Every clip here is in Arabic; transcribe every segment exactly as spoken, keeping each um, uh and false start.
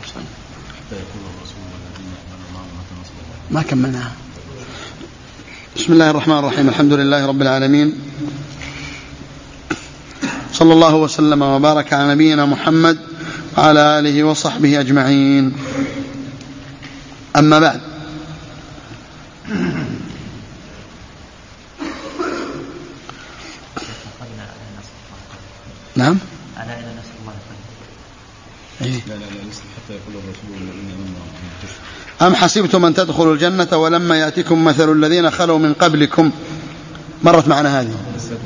ما كملناها. بسم الله الرحمن الرحيم. الحمد لله رب العالمين، صلى الله وسلم وبارك على نبينا محمد وعلى آله وصحبه أجمعين. أما بعد، نعم أم حسبتم أن تدخلوا الجنة ولما يأتكم مثل الذين خلوا من قبلكم، مرت معنا هذه،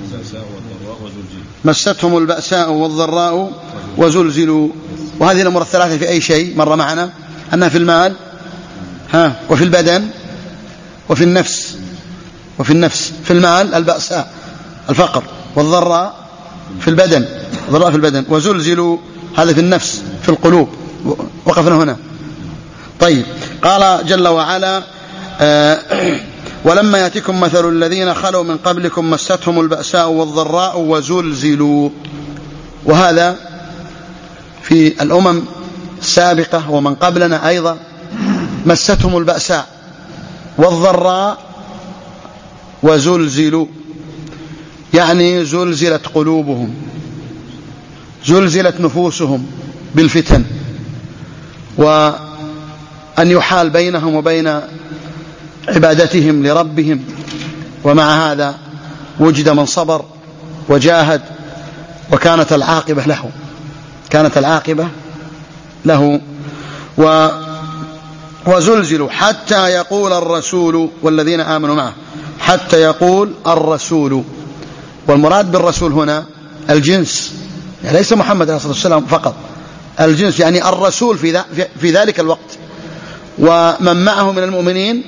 مستهم البأساء والضراء وزلزلوا. وهذه الأمور الثلاثة في أي شيء مر معنا أنها في المال ها وفي البدن وفي النفس. وفي النفس في المال البأساء الفقر، والضراء في البدن الضراء في البدن، وزلزلوا هذا في النفس في القلوب. وقفنا هنا. طيب، قال جل وعلا آه ولما يأتكم مثل الذين خلوا من قبلكم مستهم البأساء والضراء وزلزلوا. وهذا في الأمم السابقة ومن قبلنا أيضا، مستهم البأساء والضراء وزلزلوا، يعني زلزلت قلوبهم، زلزلت نفوسهم بالفتن، وأن يحال بينهم وبين عبادتهم لربهم. ومع هذا وجد من صبر وجاهد، وكانت العاقبة له كانت العاقبة له و وزلزلوا حتى يقول الرسول والذين آمنوا معه، حتى يقول الرسول. والمراد بالرسول هنا الجنس، يعني ليس محمد عليه الصلاة والسلام فقط، الجنس، يعني الرسول في, في ذلك الوقت ومن معه من المؤمنين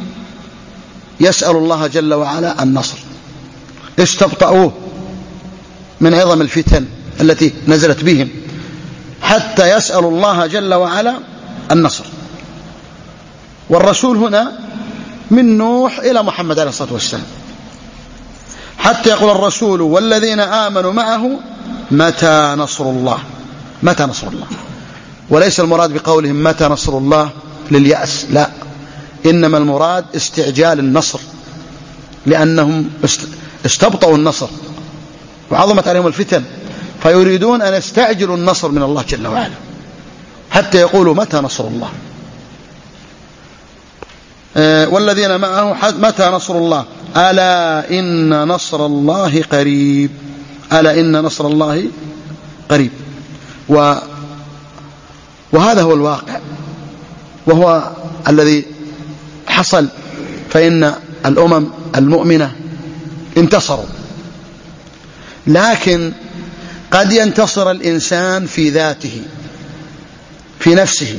يسأل الله جل وعلا النصر. استبطأوه من عظم الفتن التي نزلت بهم، حتى يسأل الله جل وعلا النصر. والرسول هنا من نوح إلى محمد عليه الصلاة والسلام، حتى يقول الرسول والذين آمنوا معه متى نصر الله. متى نصر الله، وليس المراد بقولهم متى نصر الله لليأس، لا، إنما المراد استعجال النصر، لأنهم استبطأوا النصر وعظمت عليهم الفتن، فيريدون أن يستعجلوا النصر من الله جل وعلا، حتى يقولوا متى نصر الله. والذين معه متى نصر الله ألا إن نصر الله قريب. ألا إن نصر الله قريب. و وهذا هو الواقع، وهو الذي حصل. فإن الأمم المؤمنة انتصروا، لكن قد ينتصر الإنسان في ذاته في نفسه،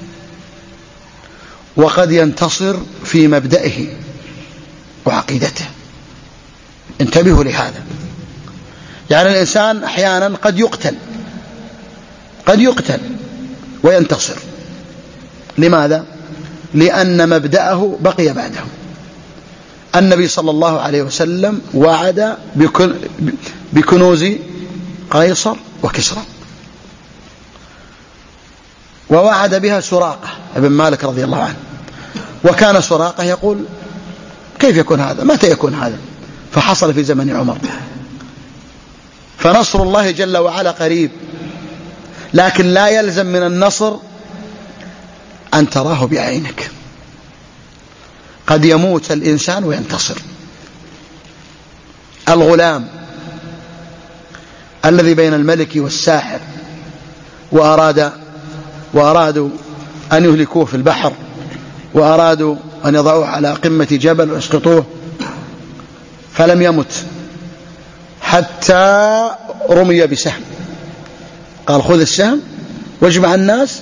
وقد ينتصر في مبدئه وعقيدته. انتبهوا لهذا. يعني الإنسان أحيانا قد يقتل قد يقتل وينتصر. لماذا؟ لأن مبدأه بقي بعده. النبي صلى الله عليه وسلم وعد بكنوز قيصر وكسرى، ووعد بها سراقة ابن مالك رضي الله عنه. وكان سراقة يقول كيف يكون هذا؟ متى يكون هذا؟ فحصل في زمن عمر. فنصر الله جل وعلا قريب، لكن لا يلزم من النصر أن تراه بعينك. قد يموت الإنسان وينتصر. الغلام الذي بين الملك والساحر وأراد وأرادوا أن يهلكوه في البحر، وأرادوا أن يضعوه على قمة جبل ويسقطوه، فلم يمت حتى رمي بسهم. قال خذ السهم واجمع الناس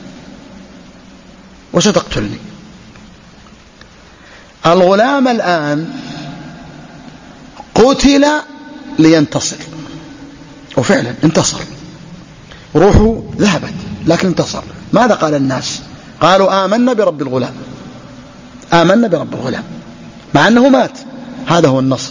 وستقتلني. الغلام الآن قتل لينتصر، وفعلا انتصر، روحه ذهبت لكن انتصر. ماذا قال الناس؟ قالوا آمنا برب الغلام، آمنا برب الغلام، مع أنه مات. هذا هو النصر.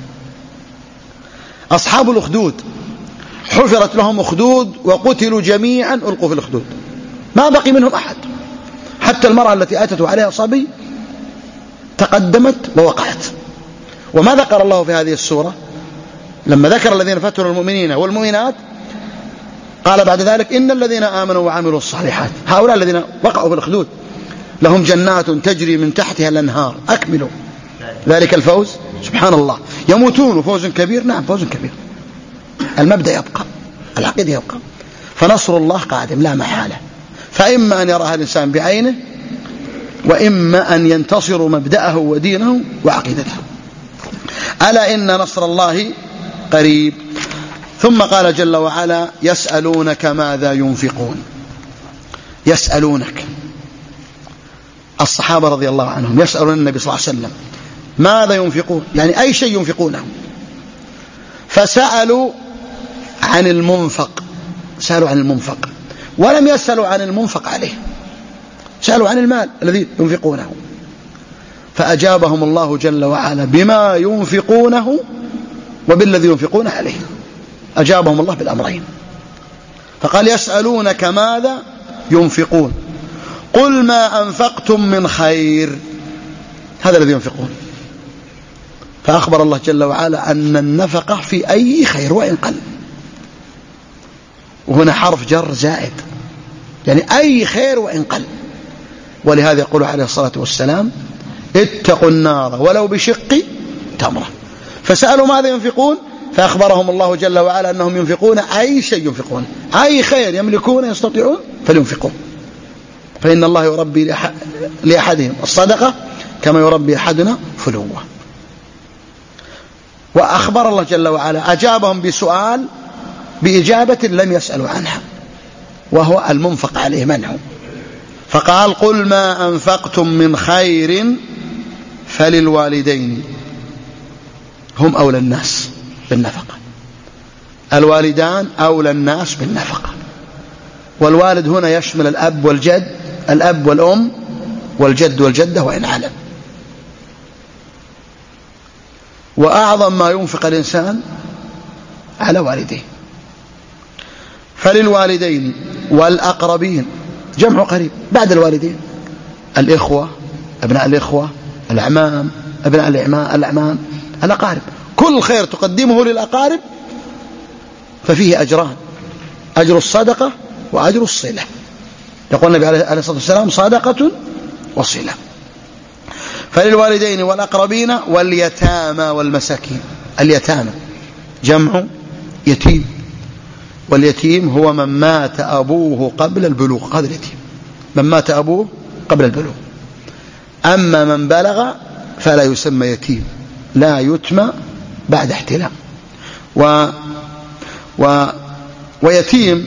أصحاب الأخدود حفرت لهم أخدود وقتلوا جميعا، ألقوا في الأخدود ما بقي منهم أحد، حتى المرأة التي أتت عليها صبي تقدمت ووقعت. وما ذكر الله في هذه السورة لما ذكر الذين فتنوا المؤمنين والمؤمنات قال بعد ذلك إن الذين آمنوا وعملوا الصالحات هؤلاء الذين وقعوا في الأخدود لهم جنات تجري من تحتها الأنهار. أكملوا ذلك الفوز. سبحان الله، يموتون فوز كبير. نعم فوز كبير، المبدأ يبقى، العقيدة يبقى. فنصر الله قادم لا محالة، فإما أن يراها الإنسان بعينه وإما أن ينتصر مبدأه ودينه وعقيدته. ألا إن نصر الله قريب. ثم قال جل وعلا يسألونك ماذا ينفقون. يسألونك الصحابة رضي الله عنهم يسألون النبي صلى الله عليه وسلم ماذا ينفقون، يعني أي شيء ينفقونه. فسألوا عن المنفق، سألوا عن المنفق ولم يسألوا عن المنفق عليه، سألوا عن المال الذي ينفقونه. فأجابهم الله جل وعلا بما ينفقونه وبالذي ينفقون عليه. أجابهم الله بالأمرين، فقال يسألونك ماذا ينفقون قل ما أنفقتم من خير، هذا الذي ينفقون. فأخبر الله جل وعلا أن النفقة في أي خير وإن قل، وهنا حرف جر زائد، يعني أي خير وإن قل. ولهذا يقول عليه الصلاة والسلام اتقوا النار ولو بشق تمرة. فسألوا ماذا ينفقون فأخبرهم الله جل وعلا أنهم ينفقون أي شيء ينفقون، أي خير يملكون يستطيعون فلينفقون، فإن الله يربي لأحدهم الصدقة كما يربي أحدنا فلوه. وأخبر الله جل وعلا أجابهم بسؤال بإجابة لم يسألوا عنها، وهو المنفق عليه منه. فقال قل ما أنفقتم من خير فللوالدين، هم أولى الناس بالنفقة، الوالدان أولى الناس بالنفقة. والوالد هنا يشمل الأب والجد، الأب والأم والجد والجدة وإن علم. وأعظم ما ينفق الإنسان على والديه. فللوالدين والأقربين جمع قريب بعد الوالدين، الإخوة أبناء الإخوة، الأعمام أبناء الأعمام، الأقارب، كل خير تقدمه للأقارب ففيه أجران، أجر الصدقة وأجر الصلة. يقول النبي عليه الصلاة والسلام صدقة وصلة. فللوالدين والأقربين واليتامى والمساكين. اليتامى جمع يتيم، واليتيم هو من مات أبوه قبل البلوغ، هذا اليتيم من مات أبوه قبل البلوغ. أما من بلغ فلا يسمى يتيم، لا يتمى بعد احتلام. و... و... ويتيم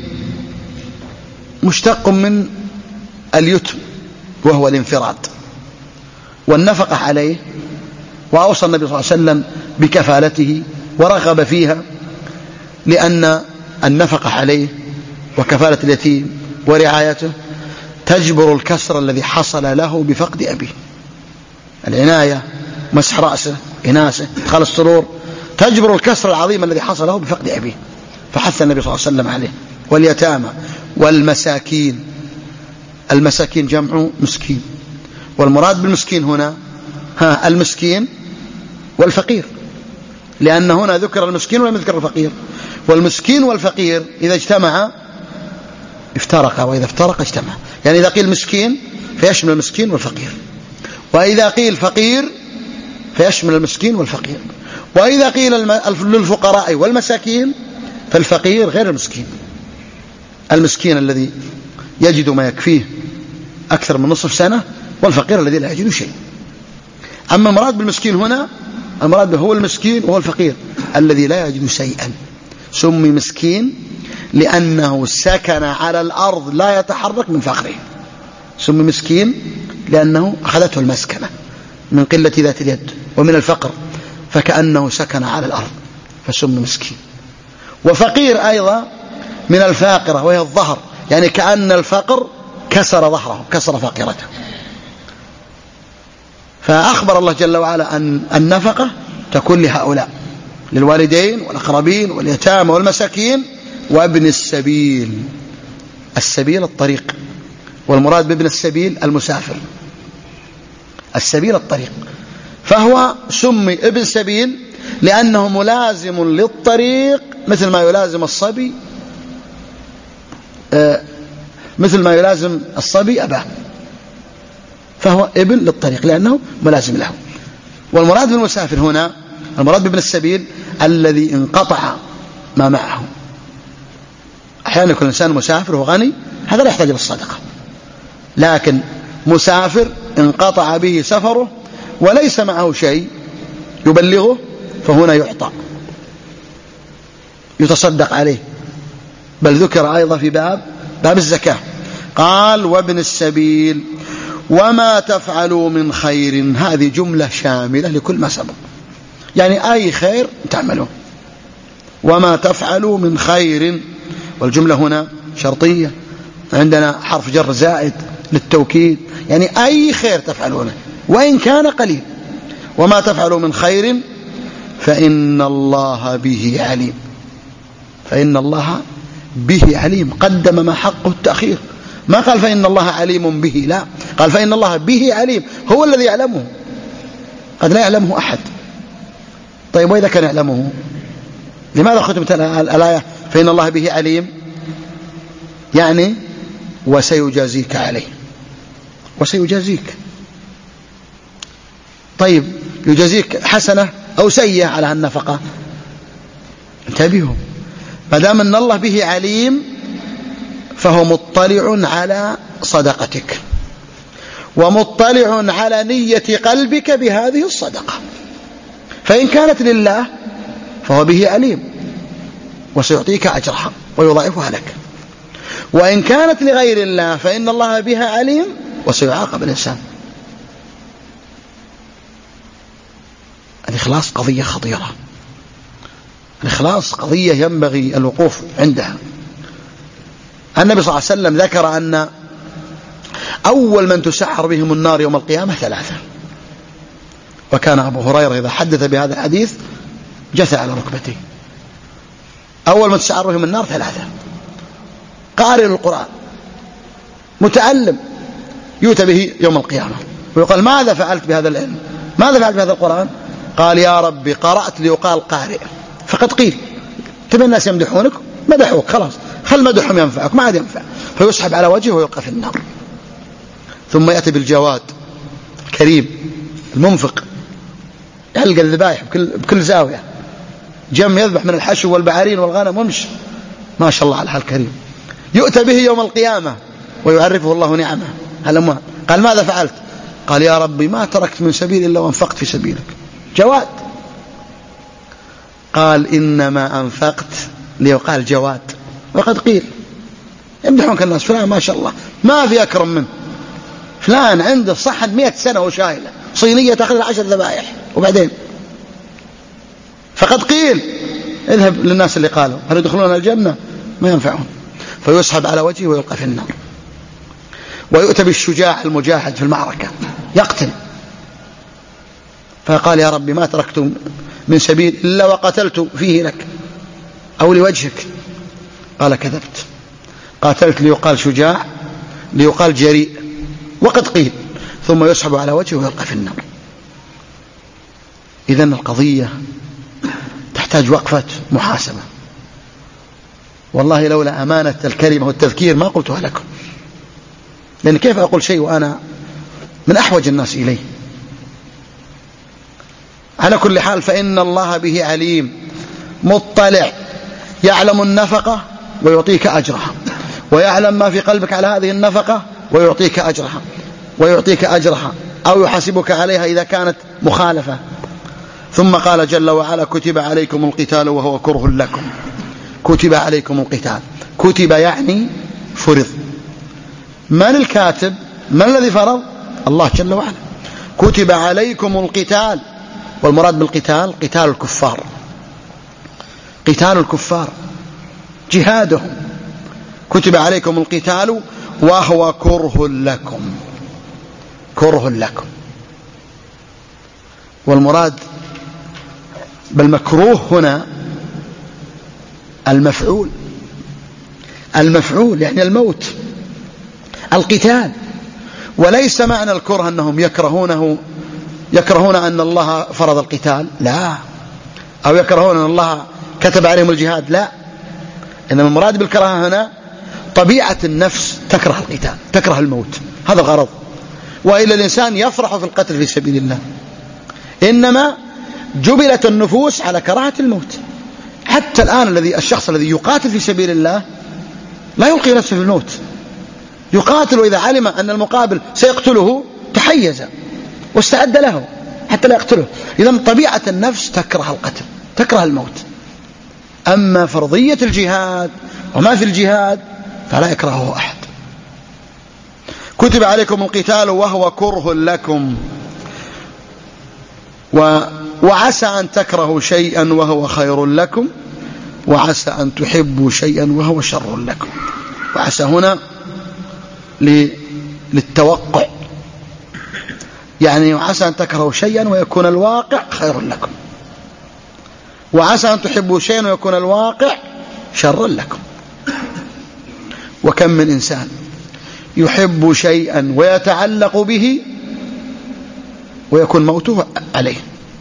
مشتق من اليتم وهو الانفراد والنفقة عليه. وأوصى النبي صلى الله عليه وسلم بكفالته ورغب فيها، لأن النفقة عليه وكفالة اليتيم ورعايته تجبر الكسر الذي حصل له بفقد أبيه. العناية، مسح رأسه، إناسه، إدخال السرور، تجبر الكسر العظيم الذي حصل له بفقد أبيه. فحث النبي صلى الله عليه وسلم عليه. واليتامى والمساكين، المساكين جمع مسكين، والمراد بالمسكين هنا ها المسكين والفقير، لأن هنا ذكر المسكين ولم يذكر الفقير. والمسكين والفقير إذا اجتمع افترقا، وإذا افترق اجتمع. يعني إذا قيل مسكين فيشمل المسكين والفقير، وإذا قيل فقير فيشمل المسكين والفقير، وإذا قيل للفقراء والمساكين فالفقير غير المسكين. المسكين الذي يجد ما يكفيه أكثر من نصف سنة، والفقير الذي لا يجد شيء. أما المراد بالمسكين هنا المراد هو المسكين وهو الفقير الذي لا يجد شيئا. سمي مسكين لأنه سكن على الأرض لا يتحرك من فقره. سمي مسكين لأنه أخذته المسكنة من قلة ذات اليد ومن الفقر، فكأنه سكن على الأرض فسمي مسكين. وفقير أيضا من الفاقرة وهي الظهر، يعني كأن الفقر كسر ظهره، كسر فاقرته. فأخبر الله جل وعلا أن النفقة تكون لهؤلاء، للوالدين والأقربين واليتامى والمساكين وابن السبيل. السبيل الطريق، والمراد بابن السبيل المسافر، السبيل الطريق، فهو سمي ابن سبيل لأنه ملازم للطريق مثل ما يلازم الصبي آه مثل ما يلازم الصبي أباه، فهو ابن للطريق لأنه ملازم له. والمراد بالمسافر هنا، المراد بابن السبيل الذي انقطع ما معه. أحيانا يكون الإنسان مسافر وهو غني، هذا لا يحتاج للصدقة، لكن مسافر انقطع به سفره وليس معه شيء يبلغه، فهنا يعطى يتصدق عليه. بل ذكر أيضا في باب باب الزكاة، قال وابن السبيل وما تفعلوا من خير، هذه جملة شاملة لكل ما سبق، يعني أي خير تعملوه. وما تفعلوا من خير، والجملة هنا شرطية، عندنا حرف جر زائد للتوكيد، يعني أي خير تفعلونه وإن كان قليل. وما تفعلوا من خير فإن الله به عليم، فإن الله به عليم، قدم ما حقه التأخير، ما قال فإن الله عليم به، لا، قال فإن الله به عليم، هو الذي يعلمه، قد لا يعلمه أحد. طيب وإذا كان يعلمه لماذا ختمت الآية فإن الله به عليم؟ يعني وسيجازيك عليه، وسيجازيك. طيب يجازيك حسنة أو سيئة على النفقة؟ انتبهوا، ما دام أن الله به عليم فهو مطلع على صدقتك، ومطلع على نية قلبك بهذه الصدقة، فإن كانت لله فهو به عليم وسيعطيك أجرها ويضاعفها لك، وإن كانت لغير الله فإن الله بها عليم وسيعاقب الإنسان. الإخلاص قضية خطيرة، الإخلاص قضية ينبغي الوقوف عندها. النبي صلى الله عليه وسلم ذكر أن أول من تسعر بهم النار يوم القيامة ثلاثة، وكان أبو هريرة إذا حدث بهذا الحديث جثى على ركبتيه. أول من تسعر بهم النار ثلاثة: قارئ القرآن، متعلم يؤتى به يوم القيامة ويقال ماذا فعلت بهذا العلم، ماذا فعلت بهذا القرآن؟ قال يا ربي قرأت ليقال قارئ، فقد قيل تبي الناس يمدحونك، مدحوك خلاص، خل مدحهم ينفعك، ما عاد ينفع، فيسحب على وجهه ويلقى في النار. ثم يأتي بالجواد الكريم المنفق، يلقى الذبائح بكل, بكل زاوية، جم يذبح من الحشو والبعارين والغنم ومش، ما شاء الله على الكريم، يؤتى به يوم القيامة ويعرفه الله نعمه الأموال. قال ماذا فعلت؟ قال يا ربي ما تركت من سبيل إلا وانفقت في سبيلك. جواد. قال إنما أنفقت ليقال جواد، وقد قيل يمدحونك الناس، فلان ما شاء الله ما في أكرم منه، فلان عنده صحن مئة سنة وشايلة صينية تأخذ عشر ذبائح، وبعدين فقد قيل اذهب للناس اللي قالوا هل يدخلون الجنة؟ ما ينفعون، فيسحب على وجهه ويلقى في النار. ويؤتى بالشجاع المجاهد في المعركة يقتل، فقال يا ربي ما تركت من سبيل إلا وقتلت فيه لك أو لوجهك. قال كذبت، قاتلت ليقال شجاع ليقال جريء، وقد قيل، ثم يسحب على وجهه ويلقى في النار. إذن القضية تحتاج وقفة محاسبة، والله لولا أمانة الكلمة والتذكير ما قلتها لكم، لأن كيف أقول شيء وأنا من أحوج الناس إليه. على كل حال فإن الله به عليم، مطلع، يعلم النفقة ويعطيك أجرها، ويعلم ما في قلبك على هذه النفقة ويعطيك أجرها، ويعطيك أجرها أو يحاسبك عليها إذا كانت مخالفة. ثم قال جل وعلا كتب عليكم القتال وهو كره لكم. كتب عليكم القتال، كتب يعني فرض. من الكاتب؟ من الذي فرض؟ الله جل وعلا. كتب عليكم القتال، والمراد بالقتال قتال الكفار، قتال الكفار جهادهم. كتب عليكم القتال وهو كره لكم، كره لكم. والمراد بالمكروه هنا المفعول، المفعول يعني الموت، القتال. وليس معنى الكره أنهم يكرهونه يكرهون أن الله فرض القتال، لا، أو يكرهون أن الله كتب عليهم الجهاد، لا، إنما المراد بالكراهة هنا طبيعة النفس تكره القتال، تكره الموت، هذا الغرض. وإلا الإنسان يفرح في القتل في سبيل الله، إنما جبلت النفوس على كراهة الموت. حتى الآن الذي الشخص الذي يقاتل في سبيل الله لا يلقي نفسه في الموت، يقاتل، وإذا علم أن المقابل سيقتله تحيز واستعد له حتى لا يقتله. إذن طبيعة النفس تكره القتل، تكره الموت. أما فرضية الجهاد وما في الجهاد فلا يكرهه أحد. كتب عليكم القتال وهو كره لكم و... وعسى أن تكرهوا شيئا وهو خير لكم وعسى أن تحبوا شيئا وهو شر لكم. وعسى هنا ل... للتوقع، يعني وعسى أن تكرهوا شيئا ويكون الواقع خير لكم، وعسى أن تحبوا شيئا ويكون الواقع شرا لكم. وكم من إنسان يحب شيئا ويتعلق به ويكون موته عليه،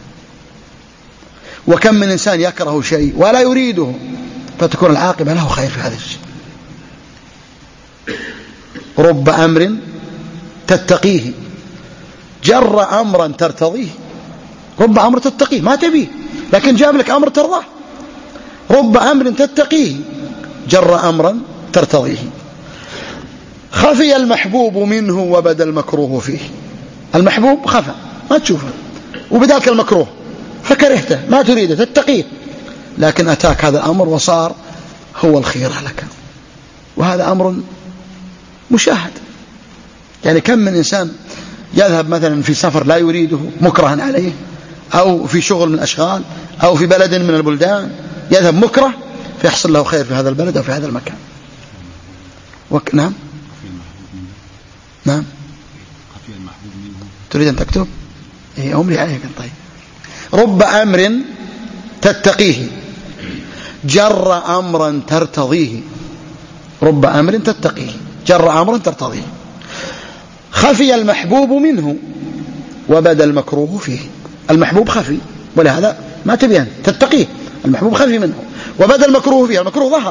وكم من إنسان يكره شيء ولا يريده فتكون العاقبة له خير في هذا الشيء. رب أمر تتقيه جر أمرا ترتضيه. رب أمر تتقيه ما تبيه، لكن جاب لك أمر ترضاه. رب أمر تتقيه جر أمرا ترتضيه. خفي المحبوب منه وبدا المكروه فيه. المحبوب خفى ما تشوفه، وبداك المكروه فكرهته ما تريده تتقيه، لكن أتاك هذا الأمر وصار هو الخير لك، وهذا أمر مشاهد. يعني كم من إنسان يذهب مثلا في سفر لا يريده مكرها عليه، أو في شغل من الأشغال، أو في بلد من البلدان يذهب مكره فيحصل له خير في هذا البلد أو في هذا المكان. وك... نعم نعم تريد أن تكتب؟ إيه أمري عليك. طيب، رب أمر تتقيه جر أمرا ترتضيه. رب أمر تتقيه جر أمرا ترتضيه. خفي المحبوب منه وبدا المكروه فيه. المحبوب خفي ولهذا ما تبين تتقيه، المحبوب خفي منه وبدا المكروه فيه، المكروه ظهر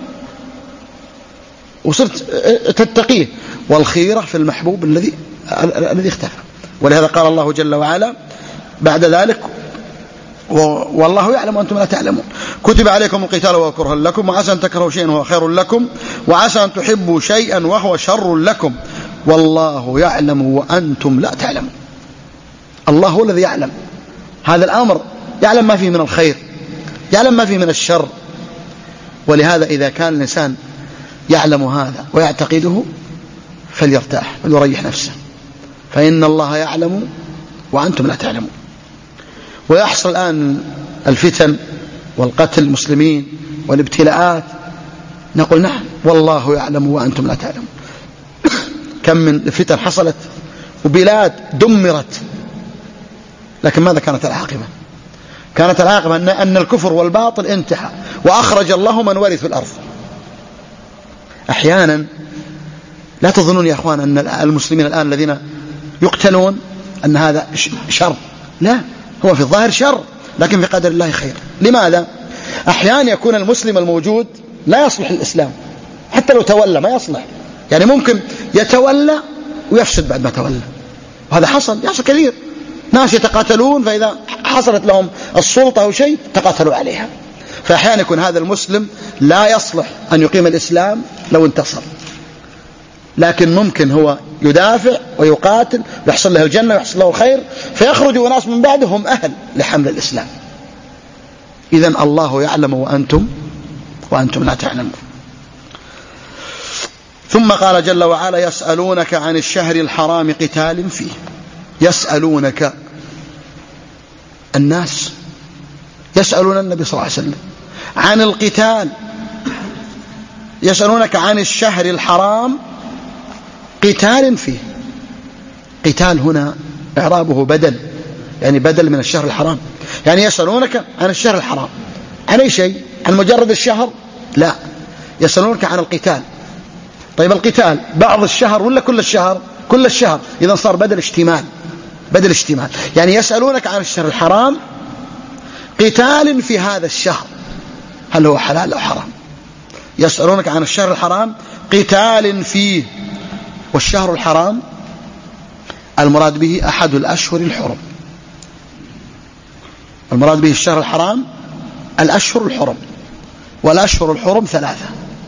وصرت تتقيه. والخيرة في المحبوب الذي الذي اختفى. ولهذا قال الله جل وعلا بعد ذلك والله يعلم وأنتم لا تعلمون. كتب عليكم القتال وهو كره لكم وعسى أن تكرهوا شيئا وهو خير لكم وعسى أن تحبوا شيئا وهو شر لكم والله يعلم وأنتم لا تعلمون. الله هو الذي يعلم هذا الأمر، يعلم ما فيه من الخير، يعلم ما فيه من الشر. ولهذا إذا كان الإنسان يعلم هذا ويعتقده فليرتاح وليريح نفسه، فإن الله يعلم وأنتم لا تعلمون. ويحصل الآن الفتن والقتل المسلمين والابتلاءات، نقول نعم والله يعلم وأنتم لا تعلمون. كم من الفتن حصلت وبلاد دمرت، لكن ماذا كانت العاقبة؟ كانت العاقبة أن, أن الكفر والباطل انتهى وأخرج الله من ورث في الأرض. أحيانا لا تظنون يا أخوان أن المسلمين الآن الذين يقتلون أن هذا شر، لا، هو في الظاهر شر لكن في قدر الله خير. لماذا؟ أحيانا يكون المسلم الموجود لا يصلح الإسلام، حتى لو تولى ما يصلح، يعني ممكن يتولى ويفسد بعد ما تولى، وهذا حصل يحصل كثير. ناس يتقاتلون فإذا حصلت لهم السلطة أو شيء تقاتلوا عليها. فأحيانا يكون هذا المسلم لا يصلح أن يقيم الإسلام لو انتصر، لكن ممكن هو يدافع ويقاتل ويحصل له الجنة ويحصل له الخير، فيخرج ناس من بعده هم أهل لحمل الإسلام. إذن الله يعلم وأنتم وأنتم لا تعلمون. ثم قال جل وعلا يسألونك عن الشهر الحرام قتال فيه. يسألونك الناس يسألون النبي صلى الله عليه وسلم عن القتال، يسألونك عن الشهر الحرام قتال فيه. قتال هنا إعرابه بدل، يعني بدل من الشهر الحرام. يعني يسألونك عن الشهر الحرام عن أي شيء؟ عن مجرد الشهر؟ لا، يسألونك عن القتال. طيب القتال بعض الشهر ولا كل الشهر؟ كل الشهر، إذا صار بدل اشتمال، بدل اشتمال. يعني يسألونك عن الشهر الحرام قتال في هذا الشهر هل هو حلال أو حرام. يسألونك عن الشهر الحرام قتال فيه، والشهر الحرام المراد به أحد الأشهر الحرم، المراد به الشهر الحرام الأشهر الحرم، والأشهر الحرم ثلاثة،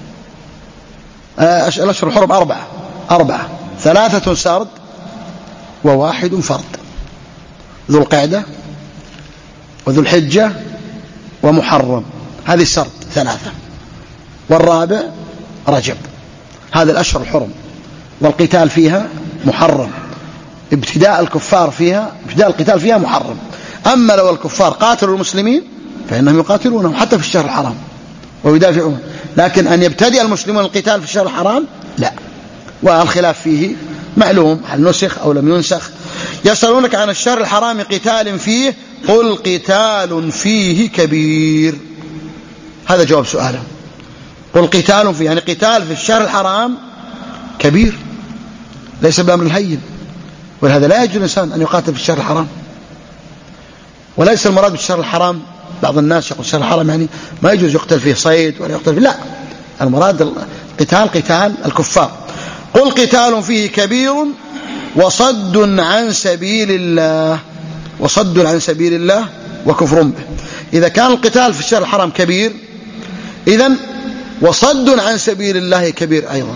الأشهر الحرم أربعة أربعة ثلاثة سرد وواحد فرد، ذو القعدة وذو الحجة ومحرم، هذه سرد ثلاثة، والرابع رجب. هذا الأشهر الحرم، والقتال فيها محرم، ابتداء الكفار فيها، ابتداء القتال فيها محرم. أما لو الكفار قاتلوا المسلمين فإنهم يقاتلونهم حتى في الشهر الحرام ويدافعون، لكن أن يبتدئ المسلمون القتال في الشهر الحرام لا، والخلاف فيه معلوم هل نسخ أو لم ينسخ. يسألونك عن الشهر الحرام قتال فيه قل قتال فيه كبير، هذا جواب سؤاله. قل قتال فيه يعني قتال في الشهر الحرام كبير، ليس بأمر الهين، ولهذا لا يجوز الإنسان أن يقاتل في الشهر الحرام. وليس المراد بالشهر الحرام، بعض الناس يقول الشهر الحرام يعني ما يجوز يقتل فيه صيد ولا يقتل فيه، لا، المراد قتال قتال الكفار. قل قتال فيه كبير وصد عن سبيل الله، وصد عن سبيل الله وكفر به. إذا كان القتال في الشهر الحرام كبير، إذن وصد عن سبيل الله كبير أيضا.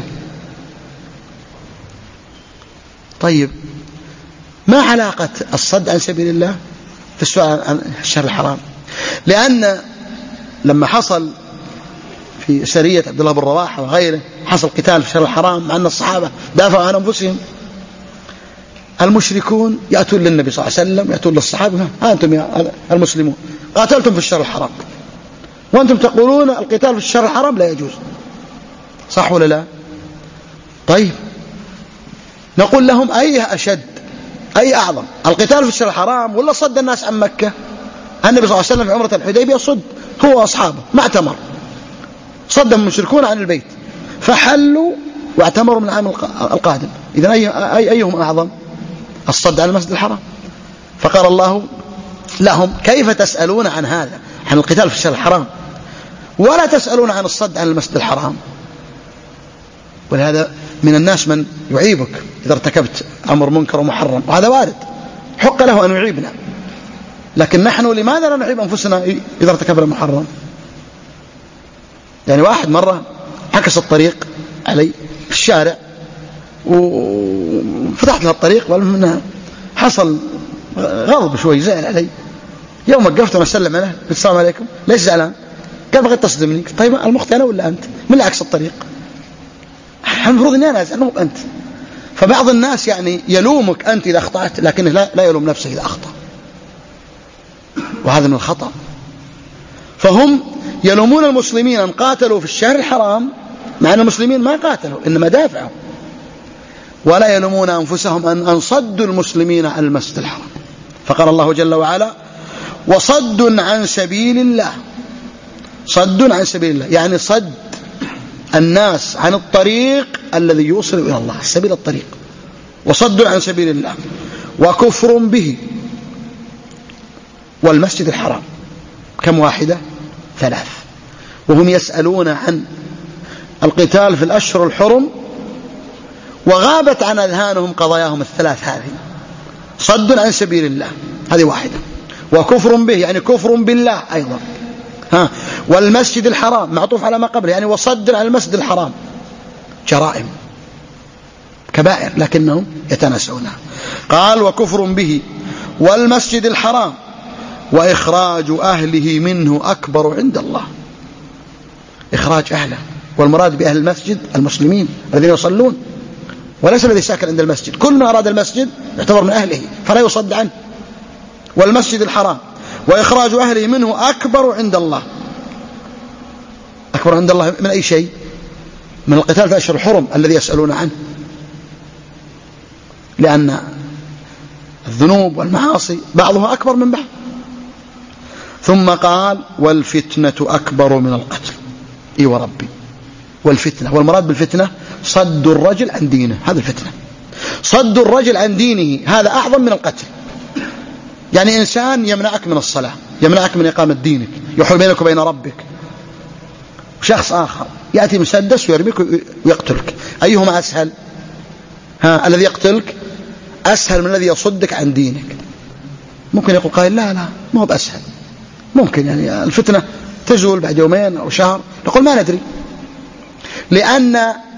طيب ما علاقة الصد عن سبيل الله في السؤال عن الشهر الحرام؟ لأن لما حصل في سرية عبد الله بن رواحة وغيره حصل قتال في الشهر الحرام مع أن الصحابة دافعوا عن أنفسهم، المشركون يأتون للنبي صلى الله عليه وسلم، يأتون للصحابة، أنتم يا المسلمون قاتلتم في الشهر الحرام وأنتم تقولون القتال في الشهر الحرام لا يجوز، صح ولا لا؟ طيب نقول لهم أي أشد أي أعظم، القتال في الشهر الحرام ولا صد الناس عن مكة؟ النبي صلى الله عليه وسلم في عمرة الحديبية صد هو وأصحابه، ما اعتمر، صدهم المشركون عن البيت فحلوا واعتمروا من العام القادم. إذن أي أي أيهم أعظم؟ الصد عن المسجد الحرام. فقال الله لهم كيف تسألون عن هذا، عن القتال في الشهر الحرام، ولا تسألون عن الصد عن المسجد الحرام؟ ولهذا من الناس من يعيبك إذا ارتكبت أمر منكر ومحرم، وهذا وارد، حق له أن يعيبنا، لكن نحن لماذا لا نعيب أنفسنا إذا ارتكبنا محرم؟ يعني واحد مرة عكس الطريق علي في الشارع وفتحت له الطريق، والمهم حصل غضب شوي، زعل علي. يوم وقفت وأسلم عليه قلت السلام عليكم، ليش زعلان؟ قال بغيت تصدمني. طيب المخطئ أنا ولا أنت؟ من اللي عكس الطريق؟ المفروض أني أنا أزعل مو أنت. فبعض الناس يعني يلومك أنت إذا أخطأت، لكنه لا, لا يلوم نفسه إذا أخطأ، وهذا من الخطأ. فهم يلومون المسلمين أن قاتلوا في الشهر الحرام مع أن المسلمين ما قاتلوا إنما دافعوا، ولا يلومون أنفسهم أن أنصدوا المسلمين عن المسجد الحرام. فقال الله جل وعلا وصد عن سبيل الله، صد عن سبيل الله يعني صد الناس عن الطريق الذي يوصل إلى الله، سبيل الطريق، وصد عن سبيل الله وكفر به والمسجد الحرام. كم واحدة؟ ثلاث. وهم يسألون عن القتال في الأشهر الحرم وغابت عن أذهانهم قضاياهم الثلاث هذه، صد عن سبيل الله هذه واحدة، وكفر به يعني كفر بالله أيضا، ها، والمسجد الحرام معطوف على ما قبله يعني وصد عن المسجد الحرام، جرائم كبائر لكنهم يتناسونها. قال وكفر به والمسجد الحرام وإخراج أهله منه أكبر عند الله. إخراج أهله، والمراد بأهل المسجد المسلمين الذين يصلون، وليس الذي ساكن عند المسجد، كل من أراد المسجد يعتبر من أهله فلا يصد عنه. والمسجد الحرام وإخراج أهله منه أكبر عند الله. أكبر عند الله من أي شيء؟ من القتال في أشهر الحرم الذي يسألون عنه، لأن الذنوب والمعاصي بعضها أكبر من بعض. ثم قال والفتنة أكبر من القتل. إي وربي، والفتنة، والمراد بالفتنة صد الرجل عن دينه، هذا الفتنة. صد الرجل عن دينه هذا أعظم من القتل. يعني إنسان يمنعك من الصلاة، يمنعك من إقامة دينك، يحول بينك وبين ربك. شخص آخر يأتي مسدس ويرميك ويقتلك، أيهما أسهل؟ ها، الذي يقتلك أسهل من الذي يصدك عن دينك. ممكن يقول قائل لا لا ما هو بأسهل، ممكن يعني الفتنة تزول بعد يومين أو شهر. نقول ما ندري، لأن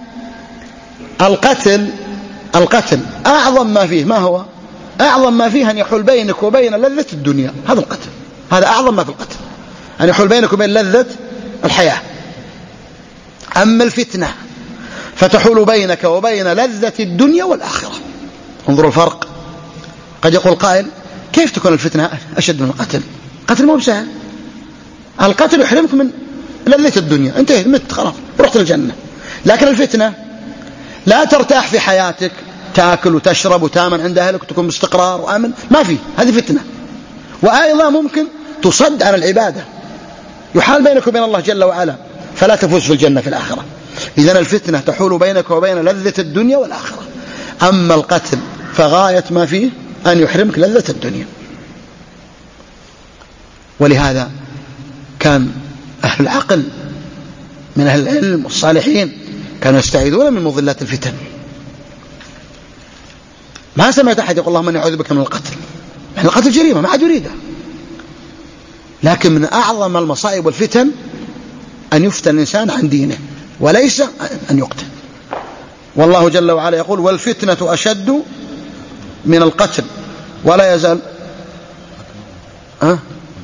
القتل القتل أعظم ما فيه ما هو؟ أعظم ما فيه أن يحول بينك وبين لذة الدنيا، هذا القتل، هذا أعظم ما في القتل، أن يحول بينك وبين لذة الحياة. أما الفتنة فتحول بينك وبين لذة الدنيا والآخرة. انظروا الفرق. قد يقول قائل كيف تكون الفتنة أشد من القتل؟ القتل مو بسهل، القتل يحرمك من لذة الدنيا، انتهي مت خلاص رحت الجنة. لكن الفتنة لا ترتاح في حياتك، تأكل وتشرب وتامن عند أهلك وتكون باستقرار وآمن، ما في، هذه فتنة. وأيضا ممكن تصد عن العبادة، يحال بينك وبين الله جل وعلا، فلا تفوز في الجنة في الآخرة. إذن الفتنة تحول بينك وبين لذة الدنيا والآخرة. أما القتل فغاية ما فيه أن يحرمك لذة الدنيا. ولهذا كان أهل العقل من أهل العلم والصالحين كانوا يستعيذون من مضلات الفتن. ما سمعت أحد يقول اللهم أني أعوذ بك من القتل، يعني القتل جريمة ما حد يريده، لكن من أعظم المصائب والفتن أن يفتن الإنسان عن دينه وليس أن يقتل. والله جل وعلا يقول والفتنة أشد من القتل ولا يزال أه؟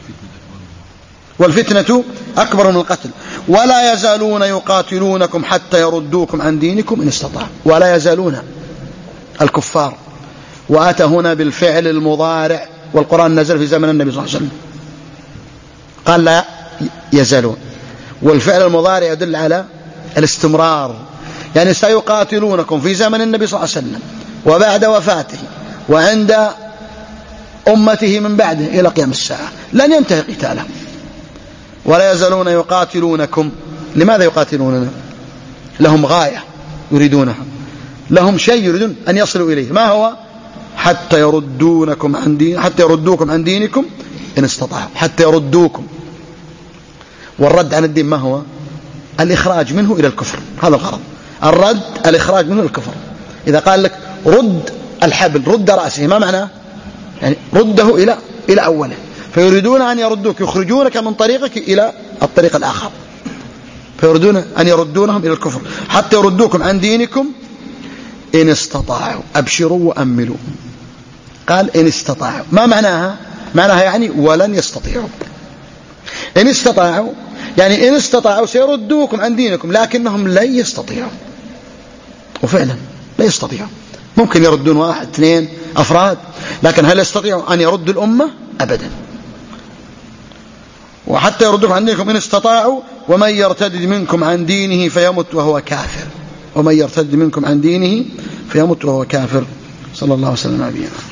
والفتنة أكبر من القتل ولا يزالون يقاتلونكم حتى يردوكم عن دينكم إن استطاعوا. ولا يزالون الكفار، وأتى هنا بالفعل المضارع، والقرآن نزل في زمن النبي صلى الله عليه وسلم قال لا يزالون، والفعل المضارع يدل على الاستمرار، يعني سيقاتلونكم في زمن النبي صلى الله عليه وسلم وبعد وفاته وعند أمته من بعده إلى قيام الساعة، لن ينتهي قتالهم. ولا يزالون يقاتلونكم. لماذا يقاتلوننا؟ لهم غاية يريدونها، لهم شيء يريدون أن يصلوا إليه، ما هو؟ حتى يردونكم عن دين حتى يردوكم عن دينكم إن استطاعوا، حتى يردوكم. والرد عن الدين ما هو؟ الإخراج منه إلى الكفر، هذا الغرض. الرد الإخراج منه إلى الكفر. إذا قال لك رد الحبل رد رأسه، ما معناه؟ يعني رده إلى إلى أوله. فيريدون أن يردوك، يخرجونك من طريقك إلى الطريق الآخر، فيريدون أن يردونهم إلى الكفر حتى يردوكم عن دينكم إن استطاعوا. أبشروا وأملوا. قال إن استطاعوا، ما معناها؟ معناها يعني ولن يستطيعوا. إن استطاعوا يعني إن استطاعوا سيردوكم عن دينكم، لكنهم لن يستطيعوا. وفعلا لا يستطيعوا. ممكن يردون واحد اثنين أفراد، لكن هل يستطيعوا أن يردوا الأمة؟ أبدا. وحتى يردوكم عن دينكم إن استطاعوا ومن يرتد منكم عن دينه فيمت وهو كافر. ومن يرتد منكم عن دينه فيمت وهو كافر. صلى الله وسلم على نبينا.